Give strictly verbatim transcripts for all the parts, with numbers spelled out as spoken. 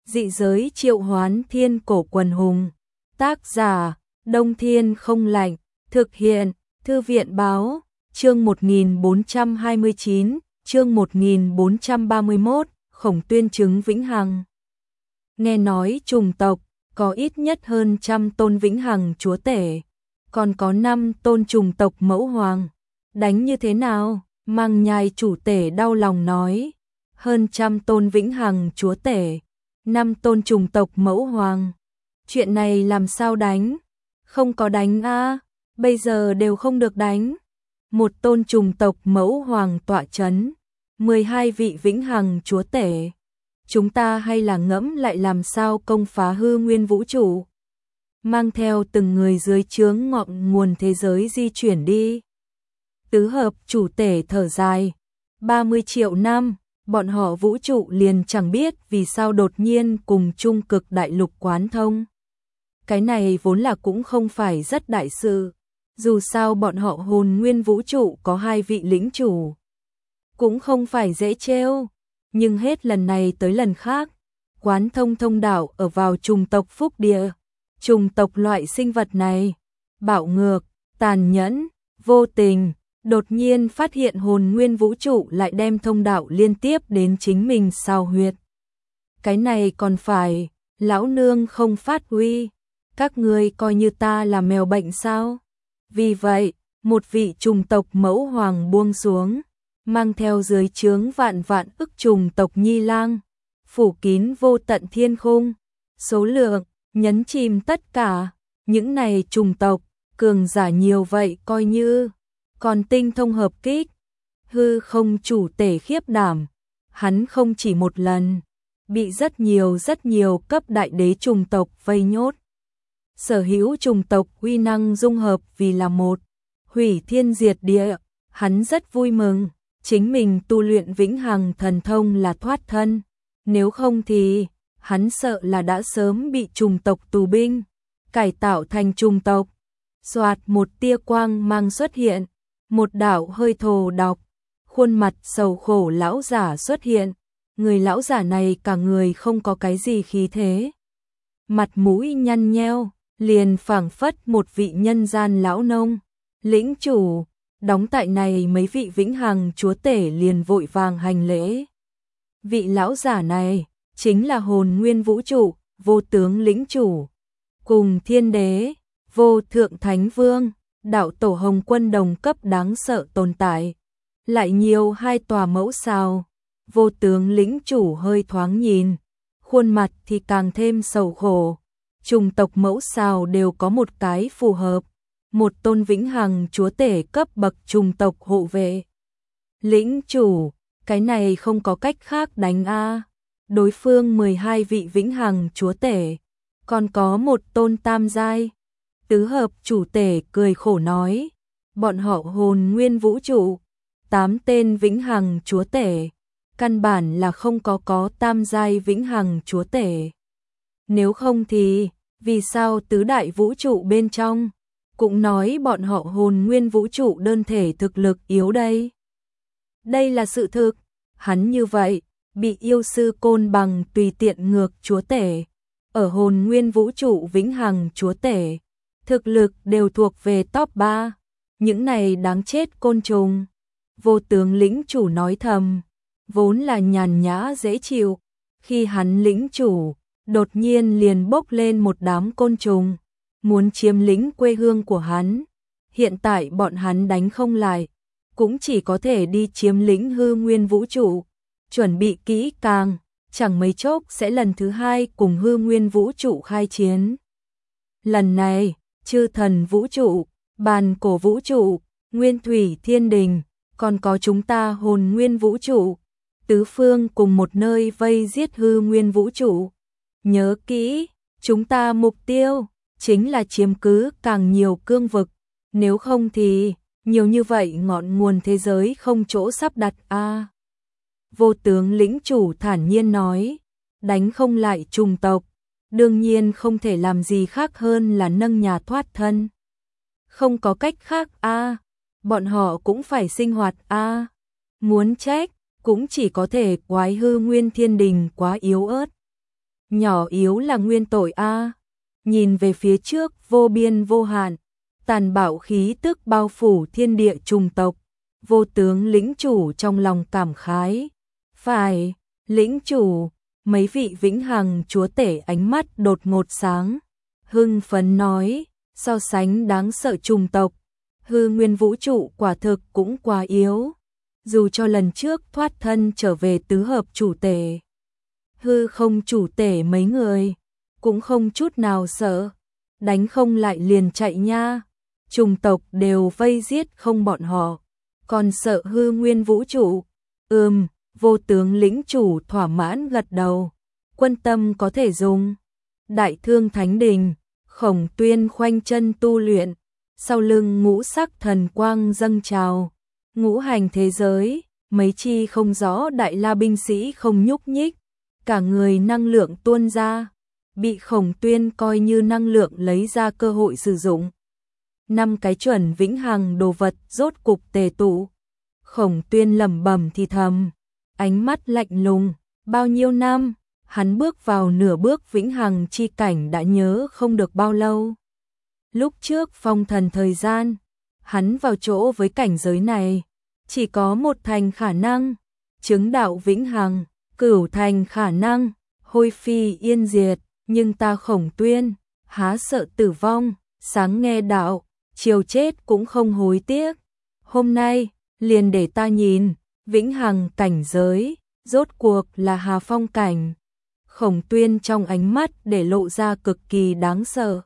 Dị giới triệu hoán thiên cổ quần hùng. Tác giả, Đông Thiên không lạnh. Thực hiện, Thư viện báo, chương một nghìn bốn trăm hai mươi chín, chương một nghìn bốn trăm ba mươi mốt, Khổng Tuyên chứng vĩnh hằng. Nghe nói trùng tộc, có ít nhất hơn trăm tôn vĩnh hằng chúa tể, còn có năm tôn trùng tộc mẫu hoàng. Đánh như thế nào? Mang Nhai chủ tể đau lòng nói. Hơn trăm tôn vĩnh hằng chúa tể, năm tôn trùng tộc mẫu hoàng. Chuyện này làm sao đánh? Không có đánh a, bây giờ đều không được đánh. Một tôn trùng tộc mẫu hoàng tọa chấn, mười hai vị vĩnh hằng chúa tể. Chúng ta hay là ngẫm lại làm sao công phá hư nguyên vũ trụ. Mang theo từng người dưới trướng ngọn nguồn thế giới di chuyển đi. Tứ hợp chủ tể thở dài. ba mươi triệu năm, bọn họ vũ trụ liền chẳng biết vì sao đột nhiên cùng trung cực đại lục quán thông. Cái này vốn là cũng không phải rất đại sự. Dù sao bọn họ hồn nguyên vũ trụ có hai vị lĩnh chủ. Cũng không phải dễ trêu. Nhưng hết lần này tới lần khác, quán thông thông đạo ở vào trùng tộc phúc địa. Trùng tộc loại sinh vật này, bạo ngược, tàn nhẫn, vô tình, đột nhiên phát hiện hồn nguyên vũ trụ lại đem thông đạo liên tiếp đến chính mình sao huyệt. Cái này còn phải, lão nương không phát huy, các ngươi coi như ta là mèo bệnh sao? Vì vậy, một vị trùng tộc mẫu hoàng buông xuống, mang theo dưới trướng vạn vạn ức trùng tộc nhi lang, phủ kín vô tận thiên khung, số lượng, nhấn chìm tất cả, những này trùng tộc, cường giả nhiều vậy coi như, còn tinh thông hợp kích, hư không chủ tể khiếp đảm, hắn không chỉ một lần, bị rất nhiều rất nhiều cấp đại đế trùng tộc vây nhốt. Sở hữu trùng tộc uy năng dung hợp vì là một, hủy thiên diệt địa, hắn rất vui mừng, chính mình tu luyện vĩnh hằng thần thông là thoát thân, nếu không thì hắn sợ là đã sớm bị trùng tộc tù binh, cải tạo thành trùng tộc. Soạt một tia quang mang xuất hiện, một đạo hơi thồ độc, khuôn mặt sầu khổ lão giả xuất hiện, người lão giả này cả người không có cái gì khí thế. Mặt mũi nhăn nheo, liền phảng phất một vị nhân gian lão nông, lĩnh chủ, đóng tại này mấy vị vĩnh hằng chúa tể liền vội vàng hành lễ. Vị lão giả này, chính là hồn nguyên vũ trụ, vô tướng lĩnh chủ, cùng thiên đế, vô thượng thánh vương, đạo tổ hồng quân đồng cấp đáng sợ tồn tại. Lại nhiều hai tòa mẫu sao, vô tướng lĩnh chủ hơi thoáng nhìn, khuôn mặt thì càng thêm sầu khổ. Trùng tộc mẫu sao đều có một cái phù hợp, một tôn vĩnh hằng chúa tể cấp bậc trùng tộc hộ vệ. Lĩnh chủ, cái này không có cách khác đánh a. Đối phương mười hai vị vĩnh hằng chúa tể, còn có một tôn tam giai. Tứ hợp chủ tể cười khổ nói, bọn họ hồn nguyên vũ trụ, tám tên vĩnh hằng chúa tể, căn bản là không có có tam giai vĩnh hằng chúa tể. Nếu không thì, vì sao tứ đại vũ trụ bên trong, cũng nói bọn họ hồn nguyên vũ trụ đơn thể thực lực yếu đây. Đây là sự thực, hắn như vậy, bị yêu sư côn bằng tùy tiện ngược chúa tể, ở hồn nguyên vũ trụ vĩnh hằng chúa tể, thực lực đều thuộc về top ba, những này đáng chết côn trùng. Vô tướng lĩnh chủ nói thầm, vốn là nhàn nhã dễ chịu, khi hắn lĩnh chủ, đột nhiên liền bốc lên một đám côn trùng, muốn chiếm lĩnh quê hương của hắn. Hiện tại bọn hắn đánh không lại, cũng chỉ có thể đi chiếm lĩnh hư nguyên vũ trụ, chuẩn bị kỹ càng, chẳng mấy chốc sẽ lần thứ hai cùng hư nguyên vũ trụ khai chiến. Lần này, chư thần vũ trụ, bàn cổ vũ trụ, nguyên thủy thiên đình, còn có chúng ta hồn nguyên vũ trụ, tứ phương cùng một nơi vây giết hư nguyên vũ trụ. Nhớ kỹ, chúng ta mục tiêu chính là chiếm cứ càng nhiều cương vực, nếu không thì nhiều như vậy ngọn nguồn thế giới không chỗ sắp đặt a. À, vô tướng lĩnh chủ thản nhiên nói, đánh không lại trùng tộc, đương nhiên không thể làm gì khác hơn là nâng nhà thoát thân. Không có cách khác a, à, bọn họ cũng phải sinh hoạt a. À, muốn trách cũng chỉ có thể quái hư nguyên thiên đình quá yếu ớt. nhỏ yếu là nguyên tội a. Nhìn về phía trước vô biên vô hạn, tàn bạo khí tức bao phủ thiên địa trùng tộc, vô tướng lĩnh chủ trong lòng cảm khái. Phải, lĩnh chủ, mấy vị vĩnh hằng chúa tể ánh mắt đột ngột sáng, hưng phấn nói, so sánh đáng sợ trùng tộc, hư nguyên vũ trụ quả thực cũng quá yếu. Dù cho lần trước thoát thân trở về tứ hợp chủ tể, hư không chủ tể mấy người, cũng không chút nào sợ, đánh không lại liền chạy nha. Trùng tộc đều vây giết không bọn họ, còn sợ hư nguyên vũ trụ. Ừm, vô tướng lĩnh chủ thỏa mãn gật đầu, quân tâm có thể dùng. Đại thương thánh đình, Khổng Tuyên khoanh chân tu luyện, sau lưng ngũ sắc thần quang dâng trào, ngũ hành thế giới, mấy chi không rõ đại la binh sĩ không nhúc nhích, cả người năng lượng tuôn ra, bị Khổng Tuyên coi như năng lượng lấy ra cơ hội sử dụng. Năm cái chuẩn vĩnh hằng đồ vật rốt cục tề tụ. Khổng Tuyên lẩm bẩm thì thầm, ánh mắt lạnh lùng, bao nhiêu năm, hắn bước vào nửa bước vĩnh hằng chi cảnh đã nhớ không được bao lâu. Lúc trước phong thần thời gian, hắn vào chỗ với cảnh giới này, chỉ có một thành khả năng, chứng đạo vĩnh hằng, cửu thành khả năng, hôi phi yên diệt, nhưng ta Khổng Tuyên, há sợ tử vong, sáng nghe đạo, chiều chết cũng không hối tiếc. Hôm nay, liền để ta nhìn, vĩnh hằng cảnh giới, rốt cuộc là hà phong cảnh. Khổng Tuyên trong ánh mắt để lộ ra cực kỳ đáng sợ.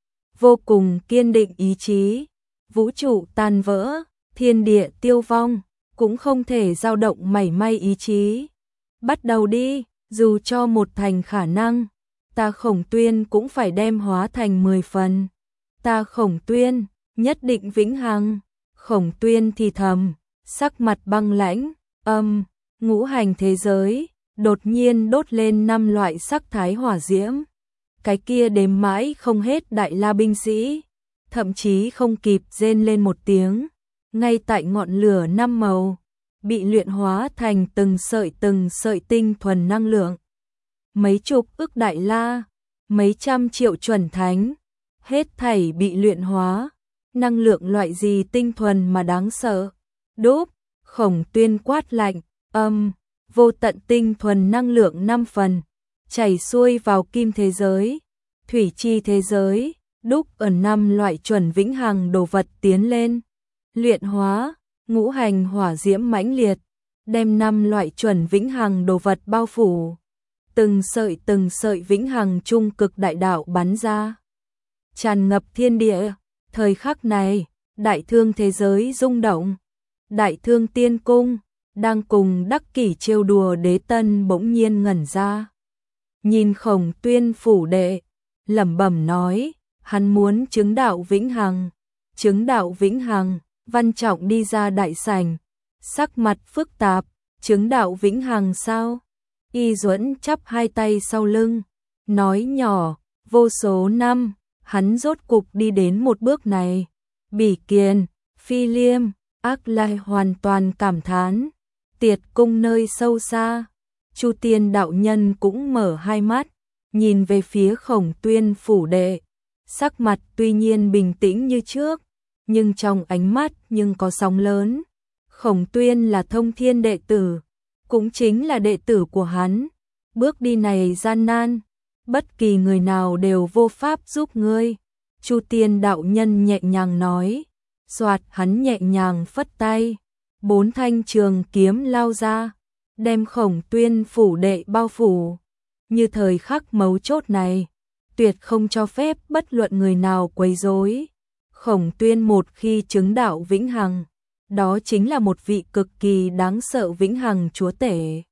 Vô cùng kiên định ý chí, vũ trụ tan vỡ, thiên địa tiêu vong, cũng không thể dao động mảy may ý chí. Bắt đầu đi, dù cho một thành khả năng, ta Khổng Tuyên cũng phải đem hóa thành mười phần. Ta Khổng Tuyên, nhất định vĩnh hằng. Khổng Tuyên thì thầm, sắc mặt băng lãnh, âm, ngũ hành thế giới, đột nhiên đốt lên năm loại sắc thái hỏa diễm. Cái kia đếm mãi không hết đại la binh sĩ, thậm chí không kịp rên lên một tiếng, ngay tại ngọn lửa năm màu, bị luyện hóa thành từng sợi từng sợi tinh thuần năng lượng. Mấy chục ức đại la, mấy trăm triệu chuẩn thánh, hết thảy bị luyện hóa, năng lượng loại gì tinh thuần mà đáng sợ. Đốp, Khổng Tuyên quát lạnh, âm, vô tận tinh thuần năng lượng năm phần, chảy xuôi vào kim thế giới, thủy chi thế giới, đúc ở năm loại chuẩn vĩnh hằng đồ vật tiến lên, luyện hóa, ngũ hành hỏa diễm mãnh liệt, đem năm loại chuẩn vĩnh hằng đồ vật bao phủ, từng sợi từng sợi vĩnh hằng trung cực đại đạo bắn ra, tràn ngập thiên địa. Thời khắc này, đại thương thế giới rung động, đại thương tiên cung đang cùng đắc kỷ trêu đùa đế tân bỗng nhiên ngẩn ra, nhìn Khổng Tuyên phủ đệ, lẩm bẩm nói, hắn muốn chứng đạo vĩnh hằng, chứng đạo vĩnh hằng. Văn Trọng đi ra đại sảnh, sắc mặt phức tạp, chứng đạo vĩnh hằng sao? Y Duẫn chắp hai tay sau lưng, nói nhỏ, vô số năm, hắn rốt cục đi đến một bước này. Bỉ Kiền, Phi Liêm, Ác Lai hoàn toàn cảm thán. Tiệt cung nơi sâu xa, Chu Tiên đạo nhân cũng mở hai mắt, nhìn về phía Khổng Tuyên phủ đệ, sắc mặt tuy nhiên bình tĩnh như trước, nhưng trong ánh mắt nhưng có sóng lớn. Khổng Tuyên là thông thiên đệ tử, cũng chính là đệ tử của hắn, bước đi này gian nan, bất kỳ người nào đều vô pháp giúp ngươi. Chu Tiên đạo nhân nhẹ nhàng nói, soạt hắn nhẹ nhàng phất tay, bốn thanh trường kiếm lao ra, đem Khổng Tuyên phủ đệ bao phủ. Như thời khắc mấu chốt này, tuyệt không cho phép bất luận người nào quấy rối. Khổng Tuyên một khi chứng đạo vĩnh hằng, đó chính là một vị cực kỳ đáng sợ vĩnh hằng chúa tể.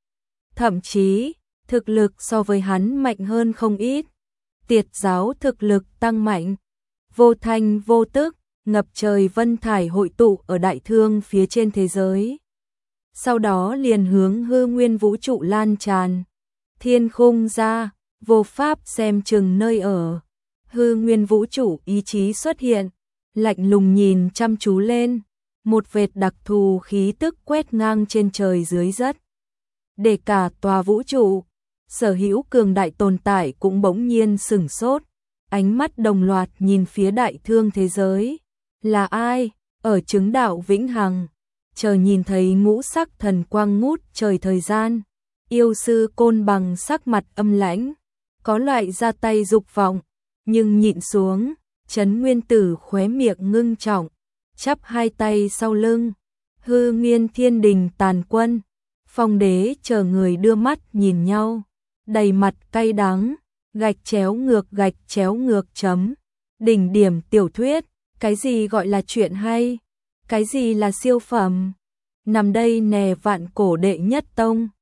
Thậm chí, thực lực so với hắn mạnh hơn không ít. Tiệt giáo thực lực tăng mạnh, vô thanh vô tức, ngập trời vân thải hội tụ ở đại thương phía trên thế giới. Sau đó liền hướng hư nguyên vũ trụ lan tràn. Thiên khung ra, vô pháp xem chừng nơi ở. Hư nguyên vũ trụ ý chí xuất hiện, lạnh lùng nhìn chăm chú lên, một vệt đặc thù khí tức quét ngang trên trời dưới đất. Để cả tòa vũ trụ, sở hữu cường đại tồn tại cũng bỗng nhiên sửng sốt, ánh mắt đồng loạt nhìn phía đại thương thế giới. Là ai? Ở chứng đạo vĩnh hằng, chờ nhìn thấy ngũ sắc thần quang ngút trời thời gian, yêu sư Côn Bằng sắc mặt âm lãnh, có loại ra tay dục vọng, nhưng nhịn xuống, Trấn Nguyên Tử khóe miệng ngưng trọng, chắp hai tay sau lưng, hư nguyên thiên đình tàn quân, Phong Đế chờ người đưa mắt nhìn nhau, đầy mặt cay đắng, gạch chéo ngược gạch chéo ngược chấm. Đỉnh điểm tiểu thuyết, cái gì gọi là chuyện hay, cái gì là siêu phẩm, nằm đây nè vạn cổ đệ nhất tông.